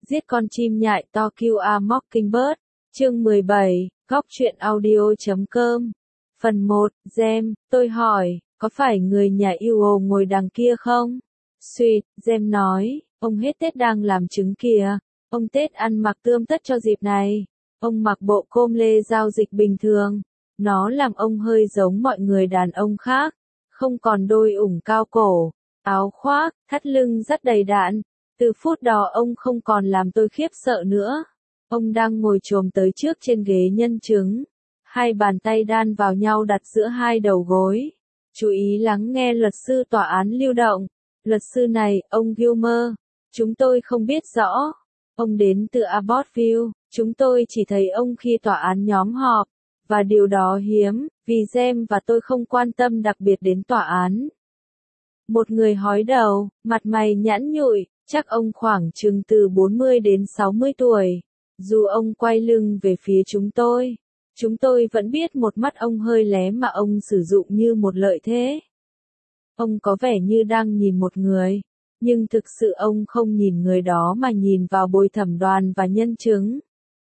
Giết con chim nhại to Kill a Mockingbird. Chương 17, Góc truyện audio.com. Phần 1, Gem, tôi hỏi, có phải người nhà yêu ngồi đằng kia không? Sweet, Gem nói, ông hết Tết đang làm trứng kìa. Ông Tết ăn mặc tươm tất cho dịp này. Ông mặc bộ com lê giao dịch bình thường. Nó làm ông hơi giống mọi người đàn ông khác. Không còn đôi ủng cao cổ, áo khoác, thắt lưng rất đầy đặn. Từ phút đó ông không còn làm tôi khiếp sợ nữa. Ông đang ngồi chồm tới trước trên ghế nhân chứng. Hai bàn tay đan vào nhau đặt giữa hai đầu gối. Chú ý lắng nghe luật sư tòa án lưu động. Luật sư này, ông Gilmer. Chúng tôi không biết rõ. Ông đến từ Abbotsville. Chúng tôi chỉ thấy ông khi tòa án nhóm họp. Và điều đó hiếm, vì Gem và tôi không quan tâm đặc biệt đến tòa án. Một người hói đầu, mặt mày nhẵn nhụi, chắc ông khoảng chừng từ 40 đến 60 tuổi. Dù ông quay lưng về phía chúng tôi vẫn biết một mắt ông hơi lé mà ông sử dụng như một lợi thế. Ông có vẻ như đang nhìn một người, nhưng thực sự ông không nhìn người đó mà nhìn vào bồi thẩm đoàn và nhân chứng.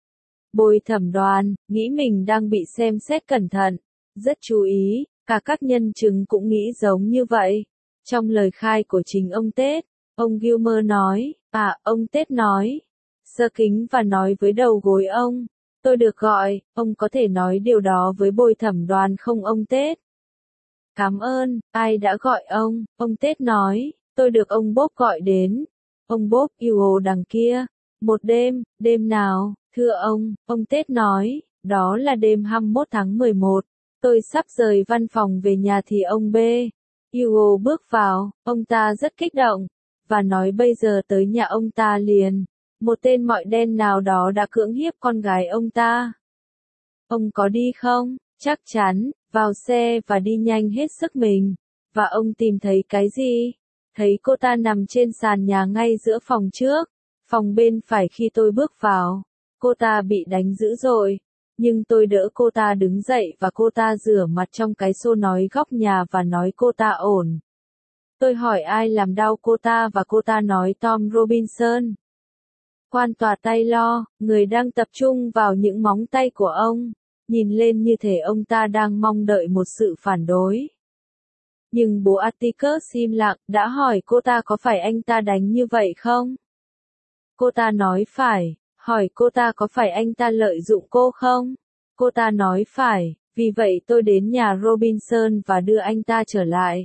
Bồi thẩm đoàn, nghĩ mình đang bị xem xét cẩn thận, rất chú ý, cả các nhân chứng cũng nghĩ giống như vậy. Trong lời khai của chính ông Tết, ông Gilmer nói, ông Tết nói, sơ kính và nói với đầu gối ông, tôi được gọi, ông có thể nói điều đó với bồi thẩm đoàn không ông Tết? Cảm ơn, ai đã gọi ông Tết nói, tôi được ông Bob gọi đến. Ông Bob yêu đằng kia. Một đêm nào, thưa ông Tết nói, đó là đêm 21 tháng 11. Tôi sắp rời văn phòng về nhà thì ông B. Hugo bước vào, ông ta rất kích động, và nói bây giờ tới nhà ông ta liền. Một tên mọi đen nào đó đã cưỡng hiếp con gái ông ta. Ông có đi không? Chắc chắn, vào xe và đi nhanh hết sức mình. Và ông tìm thấy cái gì? Thấy cô ta nằm trên sàn nhà ngay giữa phòng trước. Phòng bên phải khi tôi bước vào. Cô ta bị đánh dữ dội. Nhưng tôi đỡ cô ta đứng dậy và cô ta rửa mặt trong cái xô nói góc nhà và nói cô ta ổn. Tôi hỏi ai làm đau cô ta và cô ta nói Tom Robinson. Quan tòa Taylor, người đang tập trung vào những móng tay của ông, nhìn lên như thể ông ta đang mong đợi một sự phản đối. Nhưng bố Atticus im lặng, đã hỏi cô ta có phải anh ta đánh như vậy không? Cô ta nói phải, hỏi cô ta có phải anh ta lợi dụng cô không? Cô ta nói phải, vì vậy tôi đến nhà Robinson và đưa anh ta trở lại.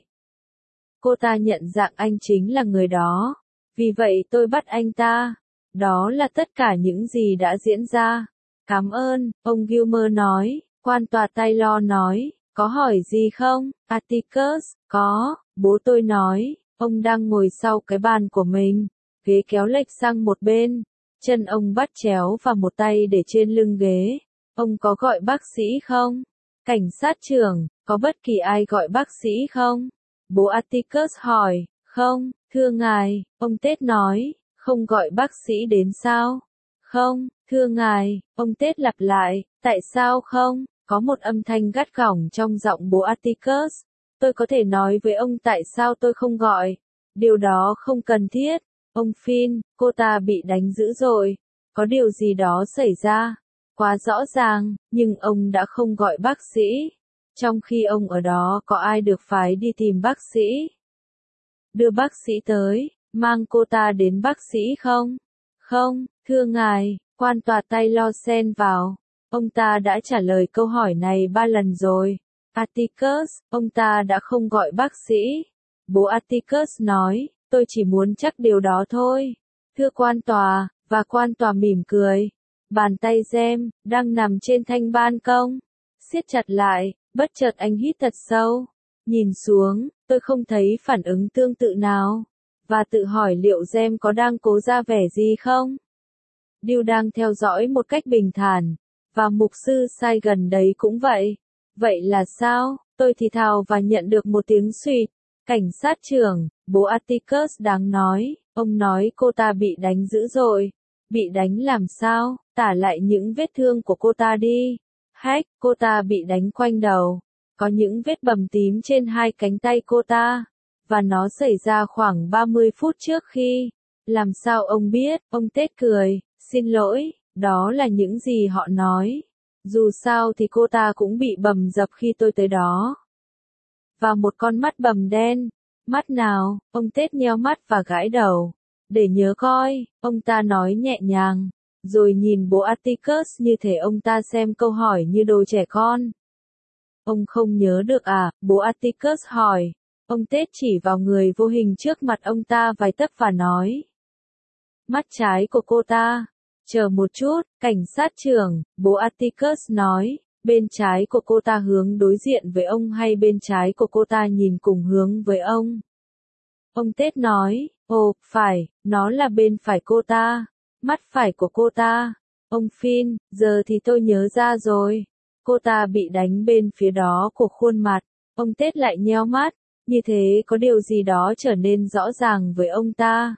Cô ta nhận dạng anh chính là người đó, vì vậy tôi bắt anh ta. Đó là tất cả những gì đã diễn ra. Cảm ơn, ông Gilmer nói. Quan tòa Taylor nói, có hỏi gì không? Atticus, có, bố tôi nói, ông đang ngồi sau cái bàn của mình, ghế kéo lệch sang một bên, chân ông bắt chéo và một tay để trên lưng ghế. Ông có gọi bác sĩ không? Cảnh sát trưởng, có bất kỳ ai gọi bác sĩ không? Bố Atticus hỏi, không, thưa ngài, ông Tết nói. Không gọi bác sĩ đến sao? Không, thưa ngài, ông Tết lặp lại, tại sao không? Có một âm thanh gắt gỏng trong giọng bố Atticus. Tôi có thể nói với ông tại sao tôi không gọi. Điều đó không cần thiết. Ông Finn, cô ta bị đánh dữ dội. Có điều gì đó xảy ra. Quá rõ ràng, nhưng ông đã không gọi bác sĩ. Trong khi ông ở đó có ai được phái đi tìm bác sĩ? Đưa bác sĩ tới. Mang cô ta đến bác sĩ không? Không, thưa ngài, quan tòa Taylor xen vào. Ông ta đã trả lời câu hỏi này 3 lần rồi. Atticus, ông ta đã không gọi bác sĩ. Bố Atticus nói, tôi chỉ muốn chắc điều đó thôi. Thưa quan tòa, và quan tòa mỉm cười. Bàn tay Gem, đang nằm trên thanh ban công, siết chặt lại, bất chợt anh hít thật sâu. Nhìn xuống, tôi không thấy phản ứng tương tự nào. Và tự hỏi liệu Gem có đang cố ra vẻ gì không? Điều đang theo dõi một cách bình thản. Và mục sư sai gần đấy cũng vậy. Vậy là sao? Tôi thì thào và nhận được một tiếng suýt. Cảnh sát trưởng, bố Atticus đáng nói. Ông nói cô ta bị đánh dữ dội. Bị đánh làm sao? Tả lại những vết thương của cô ta đi. Hack, cô ta bị đánh quanh đầu. Có những vết bầm tím trên hai cánh tay cô ta. Và nó xảy ra khoảng 30 phút trước khi. Làm sao ông biết? Ông Tết cười, xin lỗi, đó là những gì họ nói. Dù sao thì cô ta cũng bị bầm dập khi tôi tới đó. Và một con mắt bầm đen. Mắt nào? Ông Tết nheo mắt và gãi đầu. Để nhớ coi, ông ta nói nhẹ nhàng. Rồi nhìn bố Atticus như thể ông ta xem câu hỏi như đồ trẻ con. Ông không nhớ được à? Bố Atticus hỏi. Ông Tết chỉ vào người vô hình trước mặt ông ta vài tấc và nói. Mắt trái của cô ta. Chờ một chút, cảnh sát trưởng, bố Atticus nói. Bên trái của cô ta hướng đối diện với ông hay bên trái của cô ta nhìn cùng hướng với ông? Ông Tết nói. Ồ, phải, nó là bên phải cô ta. Mắt phải của cô ta. Ông Finn, giờ thì tôi nhớ ra rồi. Cô ta bị đánh bên phía đó của khuôn mặt. Ông Tết lại nheo mắt. Như thế có điều gì đó trở nên rõ ràng với ông ta.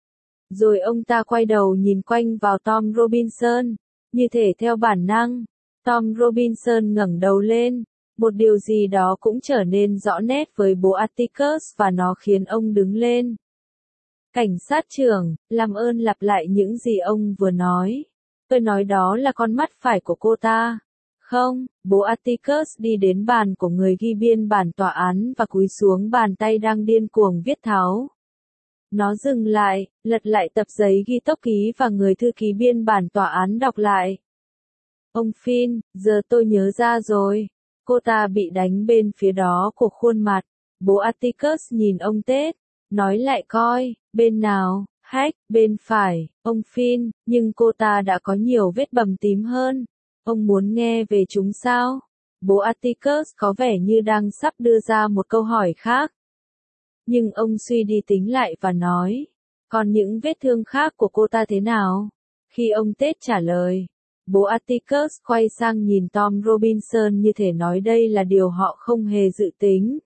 Rồi ông ta quay đầu nhìn quanh vào Tom Robinson. Như thể theo bản năng. Tom Robinson ngẩng đầu lên. Một điều gì đó cũng trở nên rõ nét với bố Atticus và nó khiến ông đứng lên. Cảnh sát trưởng, làm ơn lặp lại những gì ông vừa nói. Tôi nói đó là con mắt phải của cô ta. Không, bố Atticus đi đến bàn của người ghi biên bản tòa án và cúi xuống bàn tay đang điên cuồng viết tháo. Nó dừng lại, lật lại tập giấy ghi tốc ký và người thư ký biên bản tòa án đọc lại. Ông Finn, giờ tôi nhớ ra rồi. Cô ta bị đánh bên phía đó của khuôn mặt. Bố Atticus nhìn ông Tết. Nói lại coi, bên nào? Hách, bên phải. Ông Finn, nhưng cô ta đã có nhiều vết bầm tím hơn. Ông muốn nghe về chúng sao? Bố Atticus có vẻ như đang sắp đưa ra một câu hỏi khác. Nhưng ông suy đi tính lại và nói. Còn những vết thương khác của cô ta thế nào? Khi ông Tết trả lời. Bố Atticus quay sang nhìn Tom Robinson như thể nói đây là điều họ không hề dự tính.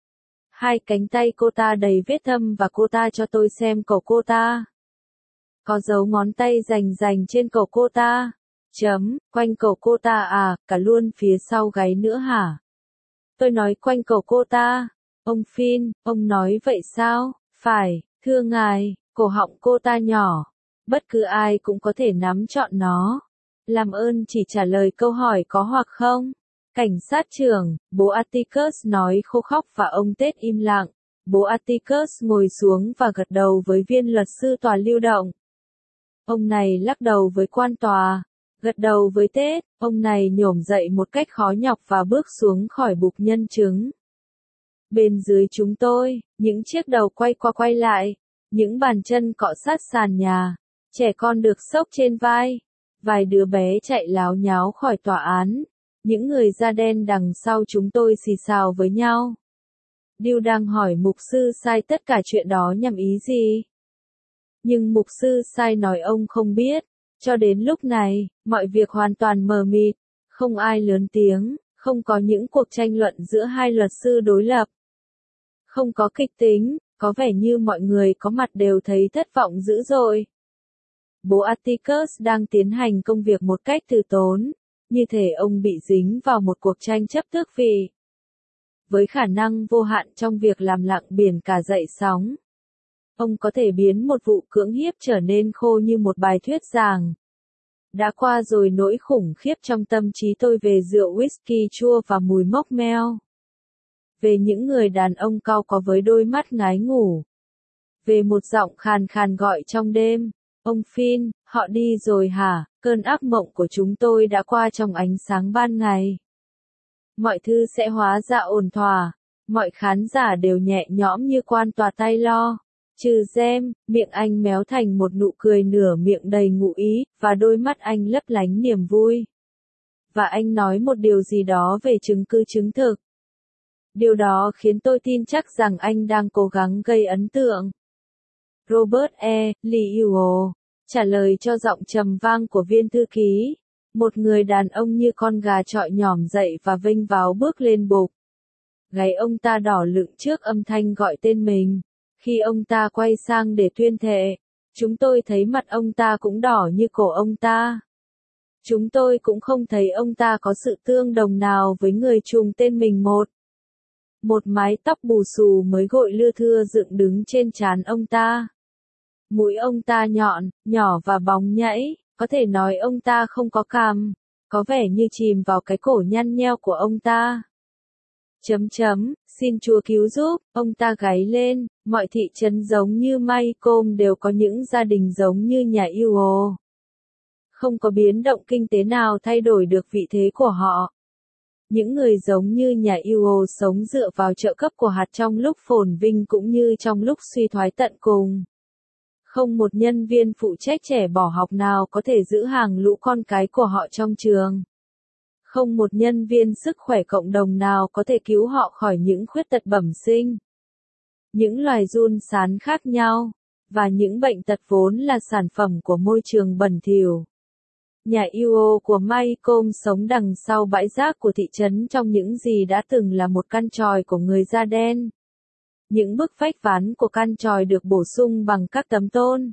Hai cánh tay cô ta đầy vết thâm và cô ta cho tôi xem cổ cô ta. Có dấu ngón tay rành trên cổ cô ta. Quanh cổ cô ta à, cả luôn phía sau gáy nữa hả? Tôi nói quanh cổ cô ta. Ông Finn, ông nói vậy sao? Phải, thưa ngài, cổ họng cô ta nhỏ. Bất cứ ai cũng có thể nắm trọn nó. Làm ơn chỉ trả lời câu hỏi có hoặc không. Cảnh sát trưởng, bố Atticus nói khô khóc và ông Tết im lặng. Bố Atticus ngồi xuống và gật đầu với viên luật sư tòa lưu động. Ông này lắc đầu với quan tòa. Gật đầu với Tết, ông này nhổm dậy một cách khó nhọc và bước xuống khỏi bục nhân chứng. Bên dưới chúng tôi, những chiếc đầu quay qua quay lại, những bàn chân cọ sát sàn nhà, trẻ con được xốc trên vai, vài đứa bé chạy láo nháo khỏi tòa án, những người da đen đằng sau chúng tôi xì xào với nhau. Điều đang hỏi mục sư Sai tất cả chuyện đó nhằm ý gì? Nhưng mục sư Sai nói ông không biết. Cho đến lúc này, mọi việc hoàn toàn mờ mịt, không ai lớn tiếng, không có những cuộc tranh luận giữa hai luật sư đối lập. Không có kịch tính, có vẻ như mọi người có mặt đều thấy thất vọng dữ dội. Bố Atticus đang tiến hành công việc một cách từ tốn, như thể ông bị dính vào một cuộc tranh chấp tước vị. Với khả năng vô hạn trong việc làm lặng biển cả dậy sóng. Ông có thể biến một vụ cưỡng hiếp trở nên khô như một bài thuyết giảng. Đã qua rồi nỗi khủng khiếp trong tâm trí tôi về rượu whisky chua và mùi mốc meo. Về những người đàn ông cau có với đôi mắt ngái ngủ. Về một giọng khàn khàn gọi trong đêm. Ông Finn, họ đi rồi hả? Cơn ác mộng của chúng tôi đã qua trong ánh sáng ban ngày. Mọi thứ sẽ hóa ra ổn thỏa. Mọi khán giả đều nhẹ nhõm như quan tòa tay lo. Trừ Gem, miệng anh méo thành một nụ cười nửa miệng đầy ngụ ý, và đôi mắt anh lấp lánh niềm vui. Và anh nói một điều gì đó về chứng cứ chứng thực. Điều đó khiến tôi tin chắc rằng anh đang cố gắng gây ấn tượng. Robert E. Liu trả lời cho giọng trầm vang của viên thư ký. Một người đàn ông như con gà chọi nhỏm dậy và vênh váo bước lên bục. Gáy ông ta đỏ lựng trước âm thanh gọi tên mình. Khi ông ta quay sang để tuyên thệ, chúng tôi thấy mặt ông ta cũng đỏ như cổ ông ta. Chúng tôi cũng không thấy ông ta có sự tương đồng nào với người trùng tên mình một mái tóc bù xù mới gội lưa thưa dựng đứng trên trán ông ta. Mũi ông ta nhọn, nhỏ và bóng nhảy, có thể nói ông ta không có cằm, có vẻ như chìm vào cái cổ nhăn nheo của ông ta. Xin Chúa cứu giúp, ông ta gáy lên, mọi thị trấn giống như Maycomb đều có những gia đình giống như nhà Ewell. Không có biến động kinh tế nào thay đổi được vị thế của họ. Những người giống như nhà Ewell sống dựa vào trợ cấp của hạt trong lúc phồn vinh cũng như trong lúc suy thoái tận cùng. Không một nhân viên phụ trách trẻ bỏ học nào có thể giữ hàng lũ con cái của họ trong trường. Không một nhân viên sức khỏe cộng đồng nào có thể cứu họ khỏi những khuyết tật bẩm sinh. Những loài giun sán khác nhau, và những bệnh tật vốn là sản phẩm của môi trường bẩn thỉu. Nhà Ewell của Maycomb sống đằng sau bãi rác của thị trấn trong những gì đã từng là một căn chòi của người da đen. Những bức vách ván của căn chòi được bổ sung bằng các tấm tôn.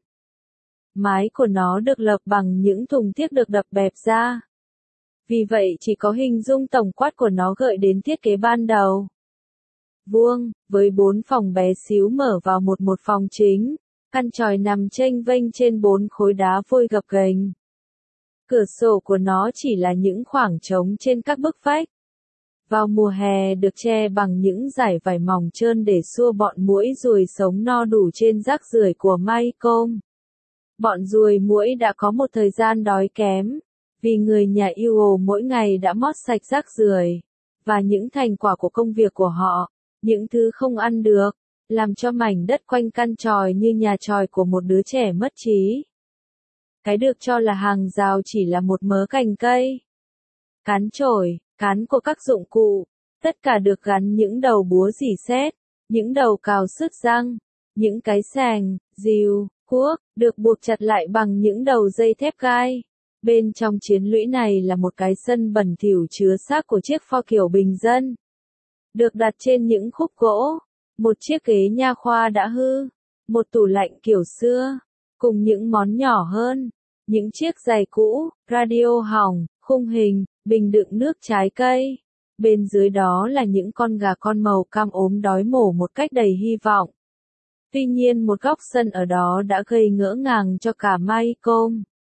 Mái của nó được lợp bằng những thùng thiếc được đập bẹp ra. Vì vậy chỉ có hình dung tổng quát của nó gợi đến thiết kế ban đầu. Vuông, với 4 phòng bé xíu mở vào một phòng chính, căn chòi nằm chênh vênh trên 4 khối đá vôi gập ghềnh. Cửa sổ của nó chỉ là những khoảng trống trên các bức vách. Vào mùa hè được che bằng những dải vải mỏng trơn để xua bọn muỗi ruồi sống no đủ trên rác rưởi của Maycomb. Bọn ruồi muỗi đã có một thời gian đói kém, vì người nhà Ewell mỗi ngày đã mót sạch rác rưởi, và những thành quả của công việc của họ, những thứ không ăn được, làm cho mảnh đất quanh căn chòi như nhà chòi của một đứa trẻ mất trí. Cái được cho là hàng rào chỉ là một mớ cành cây. Cán chổi, cán của các dụng cụ, tất cả được gắn những đầu búa rỉ sét, những đầu cào sứt răng, những cái xẻng, rìu, cuốc, được buộc chặt lại bằng những đầu dây thép gai. Bên trong chiến lũy này là một cái sân bẩn thỉu chứa xác của chiếc pho kiểu bình dân. Được đặt trên những khúc gỗ, một chiếc ghế nha khoa đã hư, một tủ lạnh kiểu xưa, cùng những món nhỏ hơn, những chiếc giày cũ, radio hỏng, khung hình, bình đựng nước trái cây. Bên dưới đó là những con gà con màu cam ốm đói mổ một cách đầy hy vọng. Tuy nhiên một góc sân ở đó đã gây ngỡ ngàng cho cả Maycomb.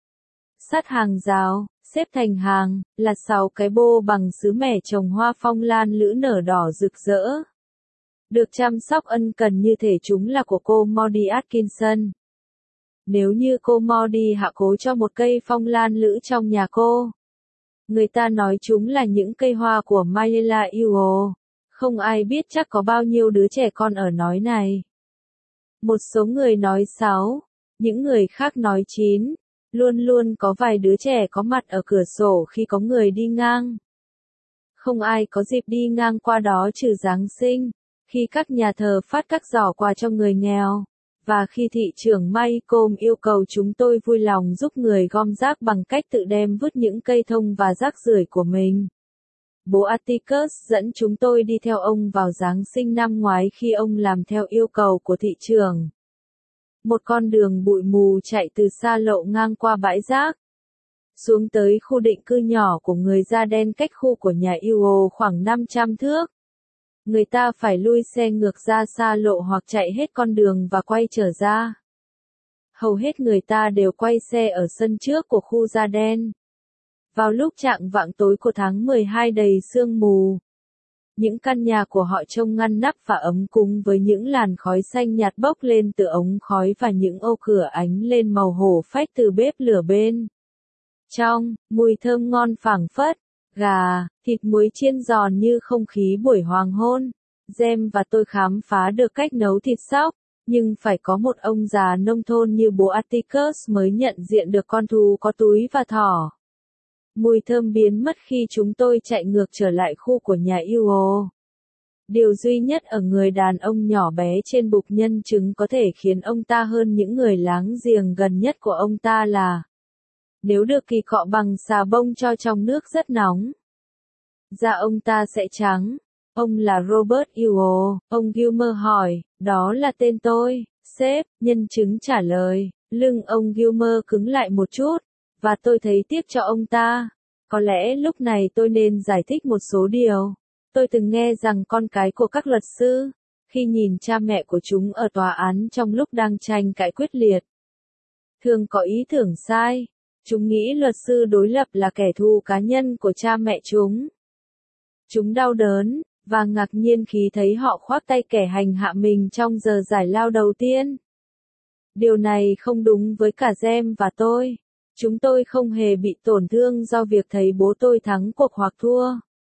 Sát hàng rào, xếp thành hàng, là 6 cái bô bằng sứ mẻ trồng hoa phong lan lữ nở đỏ rực rỡ. Được chăm sóc ân cần như thể chúng là của cô Maudie Atkinson. Nếu như cô Maudie hạ cố cho một cây phong lan lữ trong nhà cô, người ta nói chúng là những cây hoa của Mayella Ewell. Không ai biết chắc có bao nhiêu đứa trẻ con ở nói này. Một số người nói 6, những người khác nói 9. Luôn luôn có vài đứa trẻ có mặt ở cửa sổ khi có người đi ngang. Không ai có dịp đi ngang qua đó trừ Giáng sinh, khi các nhà thờ phát các giỏ quà cho người nghèo, và khi thị trưởng Maycomb yêu cầu chúng tôi vui lòng giúp người gom rác bằng cách tự đem vứt những cây thông và rác rưởi của mình. Bố Atticus dẫn chúng tôi đi theo ông vào Giáng sinh năm ngoái khi ông làm theo yêu cầu của thị trưởng. Một con đường bụi mù chạy từ xa lộ ngang qua bãi rác, xuống tới khu định cư nhỏ của người da đen cách khu của nhà Ewell khoảng 500 thước. Người ta phải lui xe ngược ra xa lộ hoặc chạy hết con đường và quay trở ra. Hầu hết người ta đều quay xe ở sân trước của khu da đen. Vào lúc chạng vạng tối của tháng 12 đầy sương mù, những căn nhà của họ trông ngăn nắp và ấm cúng với những làn khói xanh nhạt bốc lên từ ống khói và những ô cửa ánh lên màu hổ phách từ bếp lửa bên trong, mùi thơm ngon phảng phất, gà, thịt muối chiên giòn như không khí buổi hoàng hôn. Jem và tôi khám phá được cách nấu thịt sóc, nhưng phải có một ông già nông thôn như bố Atticus mới nhận diện được con thú có túi và thỏ. Mùi thơm biến mất khi chúng tôi chạy ngược trở lại khu của nhà Ewell. Điều duy nhất ở người đàn ông nhỏ bé trên bục nhân chứng có thể khiến ông ta hơn những người láng giềng gần nhất của ông ta là nếu được kỳ cọ bằng xà bông cho trong nước rất nóng, da ông ta sẽ trắng. Ông là Robert Ewell, ông Gilmer hỏi, đó là tên tôi, sếp, nhân chứng trả lời. Lưng ông Gilmer cứng lại một chút, và tôi thấy tiếc cho ông ta. Có lẽ lúc này tôi nên giải thích một số điều. Tôi từng nghe rằng con cái của các luật sư, khi nhìn cha mẹ của chúng ở tòa án trong lúc đang tranh cãi quyết liệt. Thường có ý tưởng sai, chúng nghĩ luật sư đối lập là kẻ thù cá nhân của cha mẹ chúng. Chúng đau đớn, và ngạc nhiên khi thấy họ khoác tay kẻ hành hạ mình trong giờ giải lao đầu tiên. Điều này không đúng với cả Gem và tôi. Chúng tôi không hề bị tổn thương do việc thấy bố tôi thắng cuộc hoặc thua.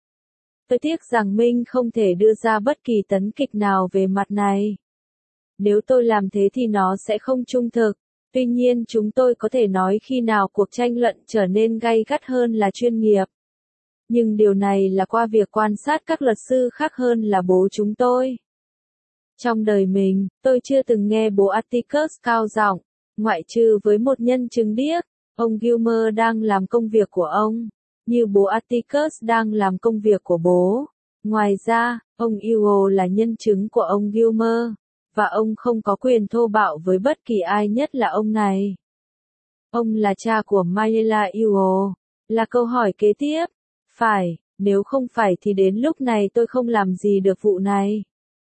Tôi tiếc rằng mình không thể đưa ra bất kỳ tấn kịch nào về mặt này. Nếu tôi làm thế thì nó sẽ không trung thực. Tuy nhiên chúng tôi có thể nói khi nào cuộc tranh luận trở nên gay gắt hơn là chuyên nghiệp. Nhưng điều này là qua việc quan sát các luật sư khác hơn là bố chúng tôi. Trong đời mình, tôi chưa từng nghe bố Atticus cao giọng, ngoại trừ với một nhân chứng điếc. Ông Gilmer đang làm công việc của ông, như bố Atticus đang làm công việc của bố. Ngoài ra, ông Ewell là nhân chứng của ông Gilmer, và ông không có quyền thô bạo với bất kỳ ai, nhất là ông này. Ông là cha của Mayela Ewell, là câu hỏi kế tiếp. Phải, nếu không phải thì đến lúc này tôi không làm gì được vụ này.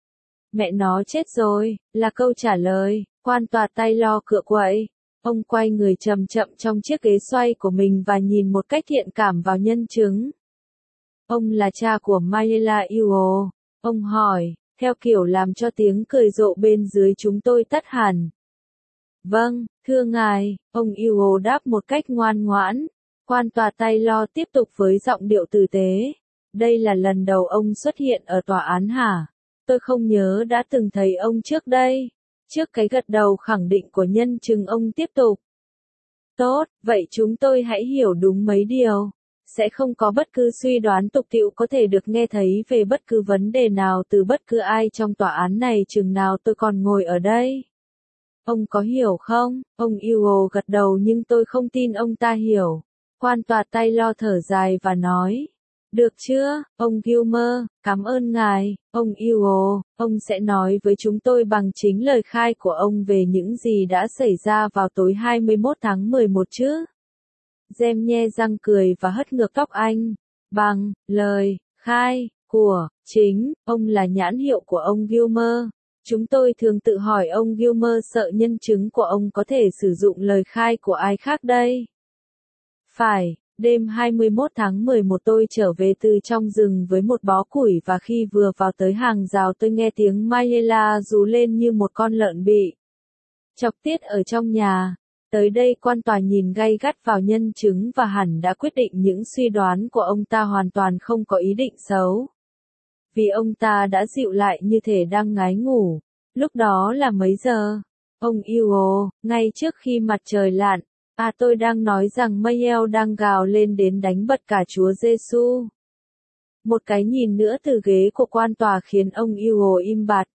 Mẹ nó chết rồi, là câu trả lời. Quan tòa Taylor cựa quậy. Ông quay người chậm chậm trong chiếc ghế xoay của mình và nhìn một cách thiện cảm vào nhân chứng. Ông là cha của Mayela Ewell. Ông hỏi, theo kiểu làm cho tiếng cười rộ bên dưới chúng tôi tắt hẳn. Vâng, thưa ngài, ông Ewell đáp một cách ngoan ngoãn. Quan tòa Taylor tiếp tục với giọng điệu tử tế. Đây là lần đầu ông xuất hiện ở tòa án hả? Tôi không nhớ đã từng thấy ông trước đây. Trước cái gật đầu khẳng định của nhân chứng, ông tiếp tục. Tốt, vậy chúng tôi hãy hiểu đúng mấy điều. Sẽ không có bất cứ suy đoán tục tĩu có thể được nghe thấy về bất cứ vấn đề nào từ bất cứ ai trong tòa án này chừng nào tôi còn ngồi ở đây. Ông có hiểu không? Ông Ewell gật đầu, nhưng tôi không tin ông ta hiểu. Quan tòa Taylor thở dài và nói. Được chưa, ông Gilmer, cảm ơn ngài, ông Ewell, ông sẽ nói với chúng tôi bằng chính lời khai của ông về những gì đã xảy ra vào tối 21 tháng 11 chứ? Gem nhe răng cười và hất ngược tóc anh. Bằng lời khai của chính ông là nhãn hiệu của ông Gilmer. Chúng tôi thường tự hỏi ông Gilmer sợ nhân chứng của ông có thể sử dụng lời khai của ai khác đây. Phải. Đêm 21 tháng 11 tôi trở về từ trong rừng với một bó củi, và khi vừa vào tới hàng rào tôi nghe tiếng Mayela rú lên như một con lợn bị chọc tiết ở trong nhà. Tới đây quan tòa nhìn gay gắt vào nhân chứng và hẳn đã quyết định những suy đoán của ông ta hoàn toàn không có ý định xấu. Vì ông ta đã dịu lại như thể đang ngái ngủ. Lúc đó là mấy giờ? Ông Ewell, ngay trước khi mặt trời lặn. À, tôi đang nói rằng Mayel đang gào lên đến đánh bật cả Chúa Giêsu. Một cái nhìn nữa từ ghế của quan tòa khiến ông Ewell im bặt.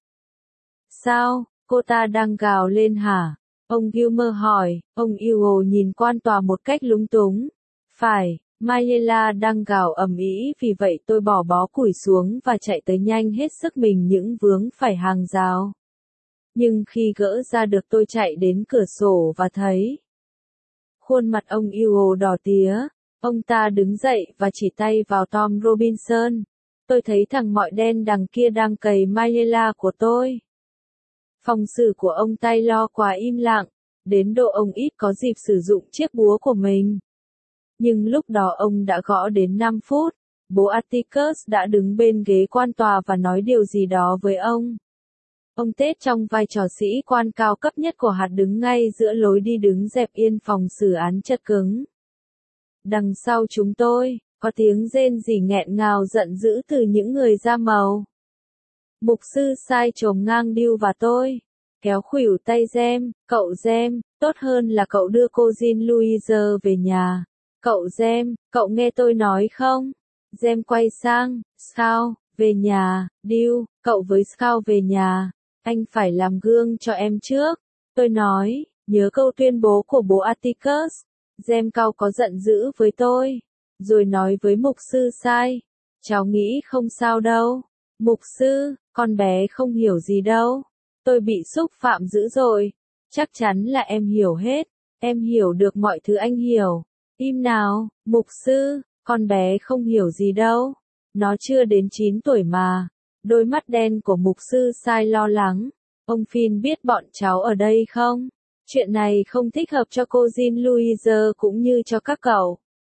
Sao, cô ta đang gào lên hả? Ông Gilmer hỏi. Ông Ewell nhìn quan tòa một cách lúng túng. Phải, Mayela đang gào ầm ĩ, vì vậy tôi bỏ bó củi xuống và chạy tới nhanh hết sức mình những vướng phải hàng rào. Nhưng khi gỡ ra được tôi chạy đến cửa sổ và thấy khuôn mặt ông Ewell đỏ tía. Ông ta đứng dậy và chỉ tay vào Tom Robinson. Tôi thấy thằng mọi đen đằng kia đang cày Mayela của tôi. Phòng xử của ông Taylor quá im lặng, đến độ ông ít có dịp sử dụng chiếc búa của mình. Nhưng lúc đó ông đã gõ đến 5 phút. Bố Atticus đã đứng bên ghế quan tòa và nói điều gì đó với ông. Ông Ted trong vai trò sĩ quan cao cấp nhất của hạt đứng ngay giữa lối đi, đứng dẹp yên phòng xử án chật cứng. Đằng sau chúng tôi, có tiếng rên rỉ nghẹn ngào giận dữ từ những người da màu. Mục sư sai chồm ngang Dew và tôi, kéo khuỷu tay Gem. Cậu Gem, tốt hơn là cậu đưa cô Jean Louise về nhà. Cậu Gem, cậu nghe tôi nói không? Gem quay sang, Scout, về nhà. Dew, cậu với Scout về nhà. Anh phải làm gương cho em trước. Tôi nói, nhớ câu tuyên bố của bố Atticus. Gem cau có giận dữ với tôi. Rồi nói với mục sư sai. Cháu nghĩ không sao đâu. Mục sư, con bé không hiểu gì đâu. Tôi bị xúc phạm dữ rồi. Chắc chắn là em hiểu hết. Em hiểu được mọi thứ anh hiểu. Im nào, mục sư, con bé không hiểu gì đâu. Nó chưa đến 9 tuổi mà. Đôi mắt đen của mục sư Sai lo lắng. Ông Finn biết bọn cháu ở đây không? Chuyện này không thích hợp cho cô Jean Louise cũng như cho các cậu.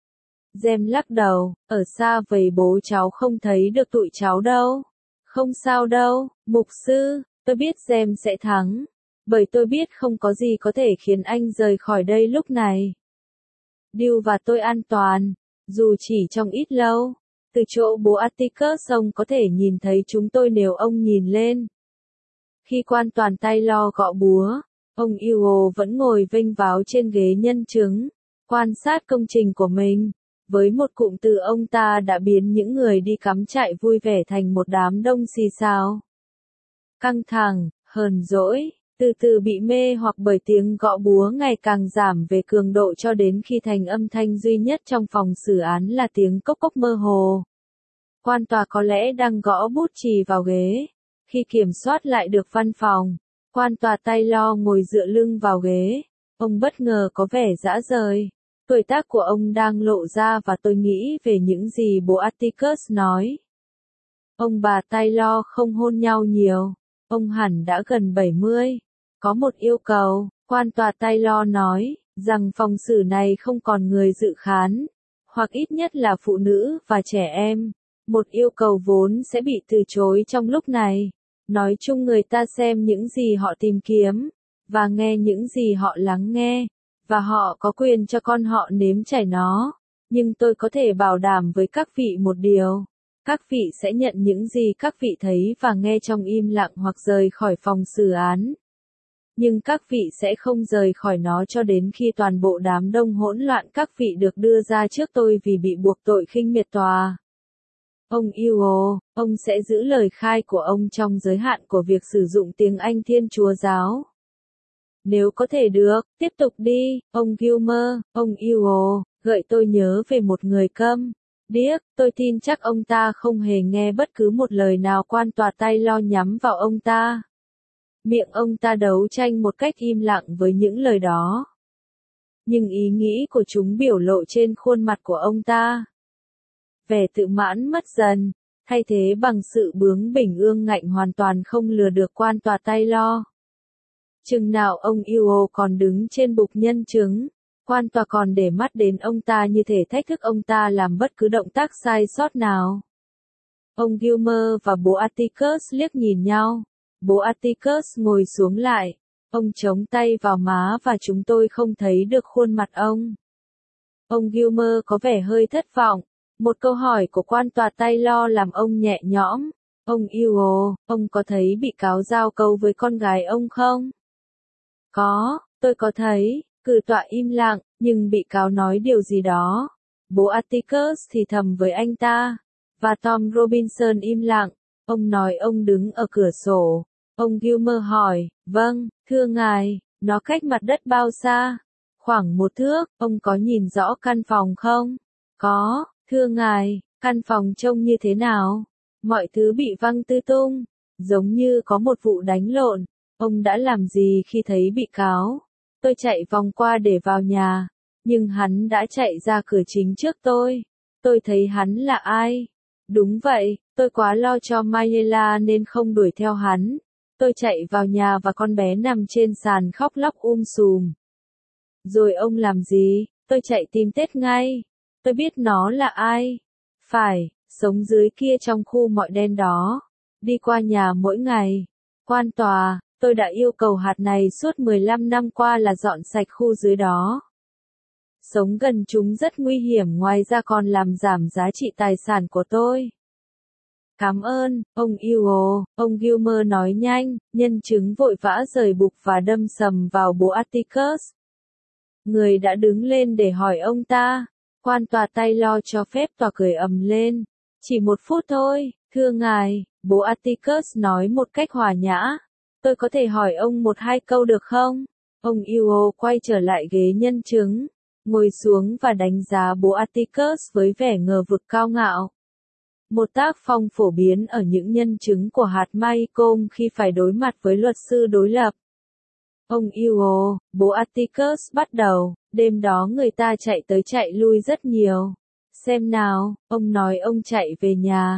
Jem lắc đầu, ở xa vậy bố cháu không thấy được tụi cháu đâu. Không sao đâu, mục sư, tôi biết Jem sẽ thắng. Bởi tôi biết không có gì có thể khiến anh rời khỏi đây lúc này. Dew và tôi an toàn, dù chỉ trong ít lâu. Từ chỗ bố Atticus ông có thể nhìn thấy chúng tôi nếu ông nhìn lên. Khi quan toàn tay lo gõ búa, ông Ewell vẫn ngồi vênh váo trên ghế nhân chứng, quan sát công trình của mình. Với một cụm từ ông ta đã biến những người đi cắm trại vui vẻ thành một đám đông xì xào. Căng thẳng, hờn dỗi, từ từ bị mê hoặc bởi tiếng gõ búa ngày càng giảm về cường độ cho đến khi thành âm thanh duy nhất trong phòng xử án là tiếng cốc cốc mơ hồ. Quan tòa có lẽ đang gõ bút chì vào ghế. Khi kiểm soát lại được văn phòng, quan tòa Taylor ngồi dựa lưng vào ghế. Ông bất ngờ có vẻ dã rời. Tuổi tác của ông đang lộ ra và tôi nghĩ về những gì bố Atticus nói. Ông bà Taylor không hôn nhau nhiều. Ông hẳn đã gần 70. Có một yêu cầu, quan tòa Taylor nói, rằng phòng xử này không còn người dự khán, hoặc ít nhất là phụ nữ và trẻ em. Một yêu cầu vốn sẽ bị từ chối trong lúc này. Nói chung người ta xem những gì họ tìm kiếm, và nghe những gì họ lắng nghe, và họ có quyền cho con họ nếm trải nó. Nhưng tôi có thể bảo đảm với các vị một điều. Các vị sẽ nhận những gì các vị thấy và nghe trong im lặng hoặc rời khỏi phòng xử án. Nhưng các vị sẽ không rời khỏi nó cho đến khi toàn bộ đám đông hỗn loạn các vị được đưa ra trước tôi vì bị buộc tội khinh miệt tòa. Ông Ewell, ông sẽ giữ lời khai của ông trong giới hạn của việc sử dụng tiếng Anh Thiên Chúa giáo. Nếu có thể được, tiếp tục đi, ông Gilmer, ông Ewell, gợi tôi nhớ về một người câm. Điếc, tôi tin chắc ông ta không hề nghe bất cứ một lời nào quan tòa Taylor nhắm vào ông ta. Miệng ông ta đấu tranh một cách im lặng với những lời đó. Nhưng ý nghĩ của chúng biểu lộ trên khuôn mặt của ông ta. Vẻ tự mãn mất dần, thay thế bằng sự bướng bỉnh ương ngạnh hoàn toàn không lừa được quan tòa Taylor. Chừng nào ông Ewell còn đứng trên bục nhân chứng, quan tòa còn để mắt đến ông ta như thể thách thức ông ta làm bất cứ động tác sai sót nào. Ông Gilmer và bố Atticus liếc nhìn nhau. Bố Atticus ngồi xuống lại. Ông chống tay vào má và chúng tôi không thấy được khuôn mặt ông. Ông Gilmer có vẻ hơi thất vọng. Một câu hỏi của quan tòa Taylor làm ông nhẹ nhõm. Ông Ewell, ông có thấy bị cáo giao cấu với con gái ông không? Có, tôi có thấy. Cử tọa im lặng, nhưng bị cáo nói điều gì đó. Bố Atticus thì thầm với anh ta. Và Tom Robinson im lặng. Ông nói ông đứng ở cửa sổ. Ông Gilmer hỏi, vâng, thưa ngài, nó cách mặt đất bao xa? Khoảng 1 thước, ông có nhìn rõ căn phòng không? Có, thưa ngài, căn phòng trông như thế nào? Mọi thứ bị văng tứ tung, giống như có một vụ đánh lộn. Ông đã làm gì khi thấy bị cáo? Tôi chạy vòng qua để vào nhà, nhưng hắn đã chạy ra cửa chính trước tôi. Tôi thấy hắn là ai? Đúng vậy, tôi quá lo cho Mayela nên không đuổi theo hắn. Tôi chạy vào nhà và con bé nằm trên sàn khóc lóc sùm. Rồi ông làm gì? Tôi chạy tìm Tết ngay. Tôi biết nó là ai. Phải, sống dưới kia trong khu mọi đen đó. Đi qua nhà mỗi ngày. Quan tòa, tôi đã yêu cầu hạt này suốt 15 năm qua là dọn sạch khu dưới đó. Sống gần chúng rất nguy hiểm, ngoài ra còn làm giảm giá trị tài sản của tôi. Cảm ơn, ông Ewell, ông Gilmer nói nhanh, nhân chứng vội vã rời bục và đâm sầm vào bố Atticus. Người đã đứng lên để hỏi ông ta. Quan tòa Taylor cho phép tòa cười ầm lên. Chỉ 1 phút thôi, thưa ngài, bố Atticus nói một cách hòa nhã. Tôi có thể hỏi ông 1-2 câu được không? Ông Ewell quay trở lại ghế nhân chứng, ngồi xuống và đánh giá bố Atticus với vẻ ngờ vực cao ngạo. Một tác phong phổ biến ở những nhân chứng của hạt Maycomb khi phải đối mặt với luật sư đối lập. Ông Ewell, bố Atticus bắt đầu, đêm đó người ta chạy tới chạy lui rất nhiều. Xem nào, ông nói ông chạy về nhà.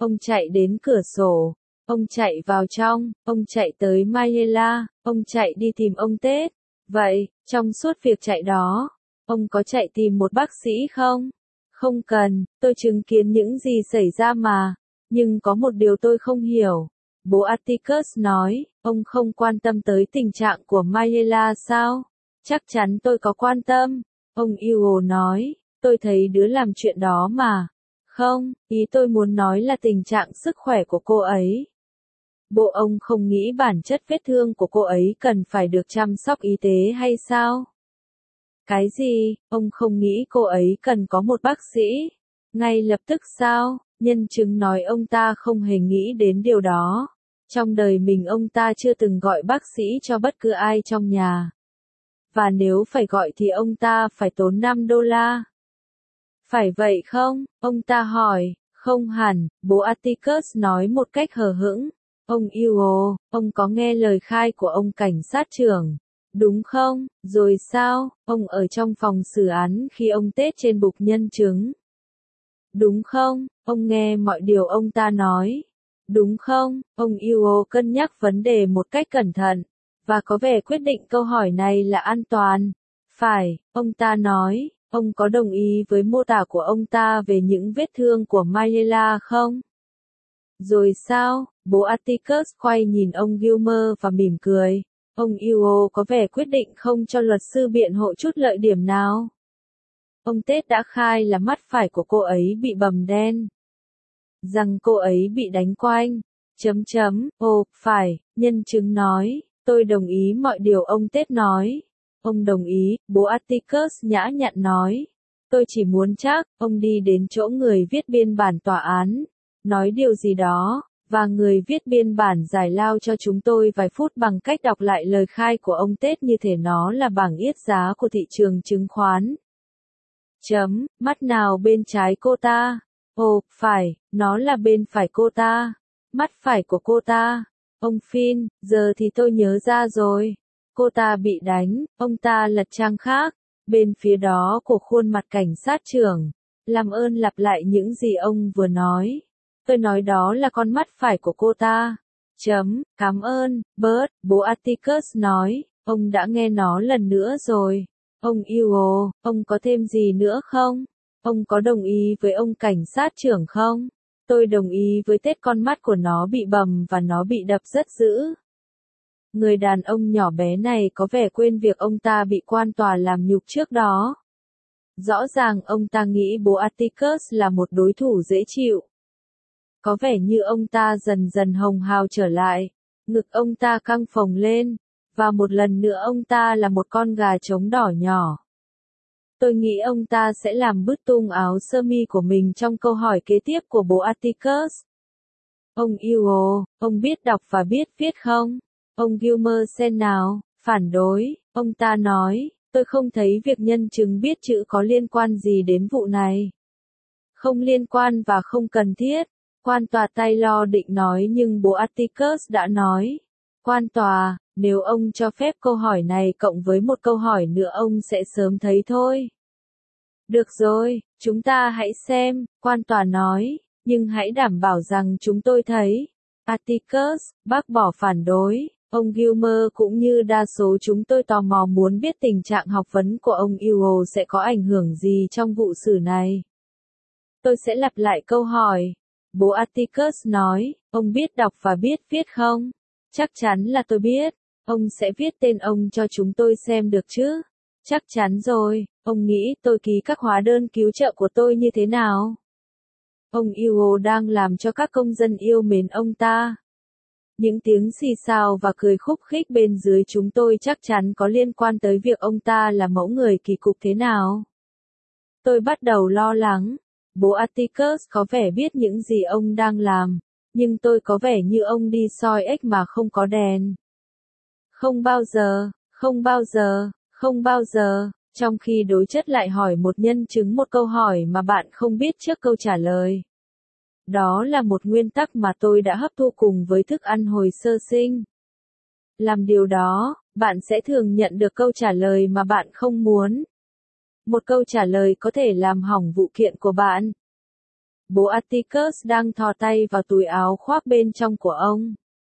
ông chạy đến cửa sổ, ông chạy vào trong, ông chạy tới Mayela, ông chạy đi tìm ông Tết. Vậy, trong suốt việc chạy đó, ông có chạy tìm một bác sĩ không? Không cần, tôi chứng kiến những gì xảy ra mà. Nhưng có một điều tôi không hiểu. Bố Atticus nói, ông không quan tâm tới tình trạng của Mayela sao? Chắc chắn tôi có quan tâm. Ông Hugo nói, tôi thấy đứa làm chuyện đó mà. Không, ý tôi muốn nói là tình trạng sức khỏe của cô ấy. Bộ ông không nghĩ bản chất vết thương của cô ấy cần phải được chăm sóc y tế hay sao? Cái gì, ông không nghĩ cô ấy cần có một bác sĩ? Ngay lập tức sao? Nhân chứng nói ông ta không hề nghĩ đến điều đó. Trong đời mình ông ta chưa từng gọi bác sĩ cho bất cứ ai trong nhà. Và nếu phải gọi thì ông ta phải tốn $5. Phải vậy không? Ông ta hỏi. Không hẳn, bố Atticus nói một cách hờ hững. Ông Hugo, ông có nghe lời khai của ông cảnh sát trưởng, đúng không? Rồi sao? Ông ở trong phòng xử án khi ông Tết trên bục nhân chứng. Đúng không? Ông nghe mọi điều ông ta nói. Đúng không? Ông Hugo cân nhắc vấn đề một cách cẩn thận, và có vẻ quyết định câu hỏi này là an toàn. Phải, ông ta nói, ông có đồng ý với mô tả của ông ta về những vết thương của Mayela không? Rồi sao? Bố Atticus quay nhìn ông Gilmer và mỉm cười. Ông Hugo có vẻ quyết định không cho luật sư biện hộ chút lợi điểm nào. Ông Tết đã khai là mắt phải của cô ấy bị bầm đen. Rằng cô ấy bị đánh quanh. Ồ, phải, nhân chứng nói. Tôi đồng ý mọi điều ông Tết nói. Ông đồng ý, bố Atticus nhã nhặn nói. Tôi chỉ muốn chắc, ông đi đến chỗ người viết biên bản tòa án. Nói điều gì đó, và người viết biên bản giải lao cho chúng tôi vài phút bằng cách đọc lại lời khai của ông Tết như thể nó là bảng yết giá của thị trường chứng khoán. Mắt nào bên trái cô ta? Ồ, phải, nó là bên phải cô ta. Mắt phải của cô ta. Ông Finn, giờ thì tôi nhớ ra rồi. Cô ta bị đánh, ông ta lật trang khác. Bên phía đó của khuôn mặt cảnh sát trưởng. Làm ơn lặp lại những gì ông vừa nói. Tôi nói đó là con mắt phải của cô ta. Cảm ơn, Bert, bố Atticus nói, ông đã nghe nó lần nữa rồi. Ông Hugo, ông có thêm gì nữa không? Ông có đồng ý với ông cảnh sát trưởng không? Tôi đồng ý với Tết, con mắt của nó bị bầm và nó bị đập rất dữ. Người đàn ông nhỏ bé này có vẻ quên việc ông ta bị quan tòa làm nhục trước đó. Rõ ràng ông ta nghĩ bố Atticus là một đối thủ dễ chịu. Có vẻ như ông ta dần dần hồng hào trở lại, ngực ông ta căng phồng lên, và một lần nữa ông ta là một con gà trống đỏ nhỏ. Tôi nghĩ ông ta sẽ làm bứt tung áo sơ mi của mình trong câu hỏi kế tiếp của bố Atticus. Ông Hugo, ông biết đọc và biết viết không? Ông Gilmer Sen nào, phản đối, ông ta nói, tôi không thấy việc nhân chứng biết chữ có liên quan gì đến vụ này. Không liên quan và không cần thiết. Quan tòa Taylor định nói nhưng bố Atticus đã nói. Quan tòa, nếu ông cho phép câu hỏi này cộng với một câu hỏi nữa ông sẽ sớm thấy thôi. Được rồi, chúng ta hãy xem, quan tòa nói, nhưng hãy đảm bảo rằng chúng tôi thấy. Atticus, bác bỏ phản đối, ông Gilmer cũng như đa số chúng tôi tò mò muốn biết tình trạng học vấn của ông Hugo sẽ có ảnh hưởng gì trong vụ xử này. Tôi sẽ lặp lại câu hỏi. Bố Atticus nói, ông biết đọc và biết viết không? Chắc chắn là tôi biết. Ông sẽ viết tên ông cho chúng tôi xem được chứ? Chắc chắn rồi. Ông nghĩ tôi ký các hóa đơn cứu trợ của tôi như thế nào? Ông Hugo đang làm cho các công dân yêu mến ông ta. Những tiếng xì xào và cười khúc khích bên dưới chúng tôi chắc chắn có liên quan tới việc ông ta là mẫu người kỳ cục thế nào. Tôi bắt đầu lo lắng. Bố Atticus có vẻ biết những gì ông đang làm, nhưng tôi có vẻ như ông đi soi ếch mà không có đèn. Không bao giờ, không bao giờ, không bao giờ, trong khi đối chất lại hỏi một nhân chứng một câu hỏi mà bạn không biết trước câu trả lời. Đó là một nguyên tắc mà tôi đã hấp thụ cùng với thức ăn hồi sơ sinh. Làm điều đó, bạn sẽ thường nhận được câu trả lời mà bạn không muốn. Một câu trả lời có thể làm hỏng vụ kiện của bạn. bố Atticus đang thò tay vào túi áo khoác bên trong của ông.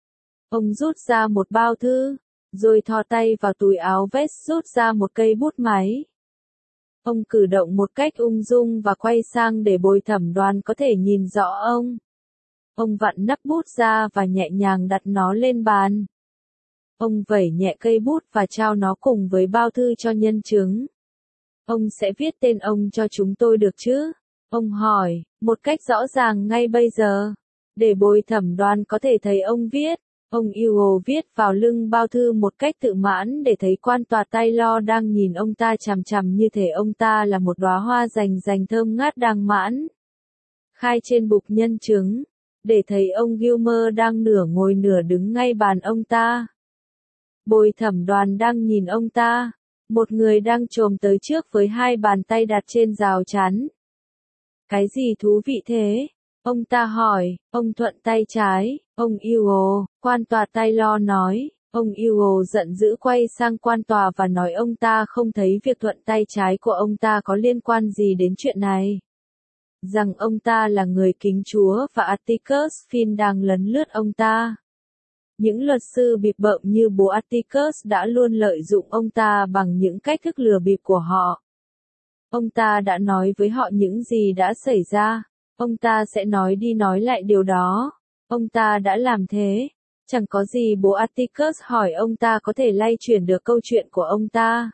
Ông rút ra một bao thư, rồi thò tay vào túi áo vest rút ra một cây bút máy. Ông cử động một cách ung dung và quay sang để bồi thẩm đoàn có thể nhìn rõ ông. Ông vặn nắp bút ra và nhẹ nhàng đặt nó lên bàn. Ông vẩy nhẹ cây bút và trao nó cùng với bao thư cho nhân chứng. Ông sẽ viết tên ông cho chúng tôi được chứ? Ông hỏi, một cách rõ ràng ngay bây giờ. Để bồi thẩm đoàn có thể thấy ông viết. Ông Ewell viết vào lưng bao thư một cách tự mãn để thấy quan tòa Taylor đang nhìn ông ta chằm chằm như thể ông ta là một đóa hoa rành thơm ngát đang mãn. Khai trên bục nhân chứng, để thấy ông Gilmer đang nửa ngồi nửa đứng ngay bàn ông ta. Bồi thẩm đoàn đang nhìn ông ta, một người đang chồm tới trước với hai bàn tay đặt trên rào chắn. Cái gì thú vị thế? Ông ta hỏi, ông thuận tay trái, ông Ewell, quan tòa Taylor nói. Ông Ewell giận dữ quay sang quan tòa và nói ông ta không thấy việc thuận tay trái của ông ta có liên quan gì đến chuyện này. Rằng ông ta là người kính Chúa và Atticus Finn đang lấn lướt ông ta. Những luật sư bịp bợm như bố Atticus đã luôn lợi dụng ông ta bằng những cách thức lừa bịp của họ. Ông ta đã nói với họ những gì đã xảy ra. Ông ta sẽ nói đi nói lại điều đó. Ông ta đã làm thế. Chẳng có gì bố Atticus hỏi ông ta có thể lay chuyển được câu chuyện của ông ta.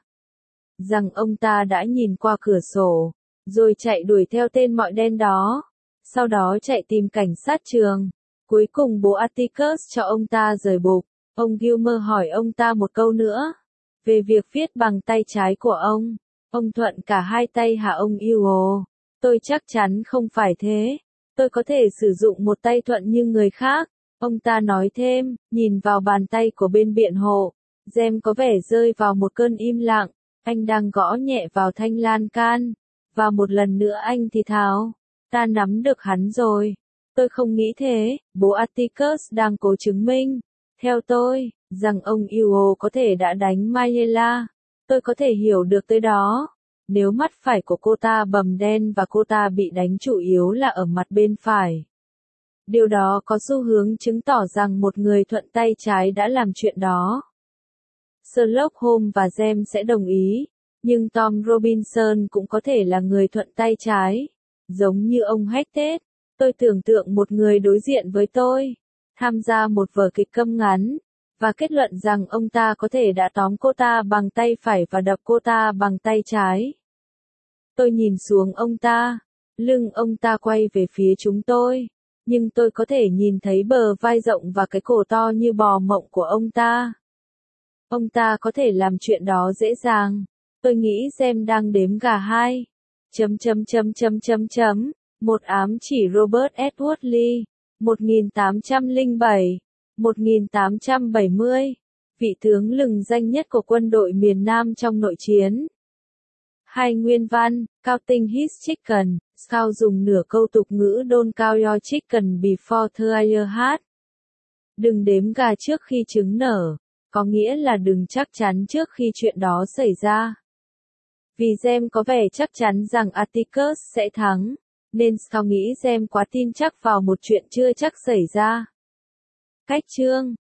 Rằng ông ta đã nhìn qua cửa sổ, rồi chạy đuổi theo tên mọi đen đó. Sau đó chạy tìm cảnh sát trường. Cuối cùng bố Atticus cho ông ta rời bục. Ông Gilmer hỏi ông ta một câu nữa. Về việc viết bằng tay trái của ông. Ông thuận cả hai tay hả ông Ewell? Tôi chắc chắn không phải thế. Tôi có thể sử dụng một tay thuận như người khác. Ông ta nói thêm, nhìn vào bàn tay của bên biện hộ. Gem có vẻ rơi vào một cơn im lặng. Anh đang gõ nhẹ vào thanh lan can. Và một lần nữa anh thì thào. Ta nắm được hắn rồi. Tôi không nghĩ thế. Bố Atticus đang cố chứng minh. Theo tôi, rằng ông Ewell có thể đã đánh Mayela. Tôi có thể hiểu được tới đó. Nếu mắt phải của cô ta bầm đen và cô ta bị đánh chủ yếu là ở mặt bên phải. Điều đó có xu hướng chứng tỏ rằng một người thuận tay trái đã làm chuyện đó. Sherlock Holmes và Gem sẽ đồng ý, nhưng Tom Robinson cũng có thể là người thuận tay trái. Giống như ông Hackett, tôi tưởng tượng một người đối diện với tôi, tham gia một vở kịch câm ngắn, và kết luận rằng ông ta có thể đã tóm cô ta bằng tay phải và đập cô ta bằng tay trái. Tôi nhìn xuống ông ta, lưng ông ta quay về phía chúng tôi, nhưng tôi có thể nhìn thấy bờ vai rộng và cái cổ to như bò mộng của ông ta. Ông ta có thể làm chuyện đó dễ dàng. Tôi nghĩ Gem đang đếm gà hai. Một ám chỉ Robert Edward Lee, 1807, 1870, vị tướng lừng danh nhất của quân đội miền Nam trong nội chiến. Hai nguyên văn, counting his chicken, sao dùng nửa câu tục ngữ don't count your chicken before the year hat. Đừng đếm gà trước khi trứng nở, có nghĩa là đừng chắc chắn trước khi chuyện đó xảy ra. Vì Gem có vẻ chắc chắn rằng Atticus sẽ thắng, nên Scout nghĩ Gem quá tin chắc vào một chuyện chưa chắc xảy ra. Cách chương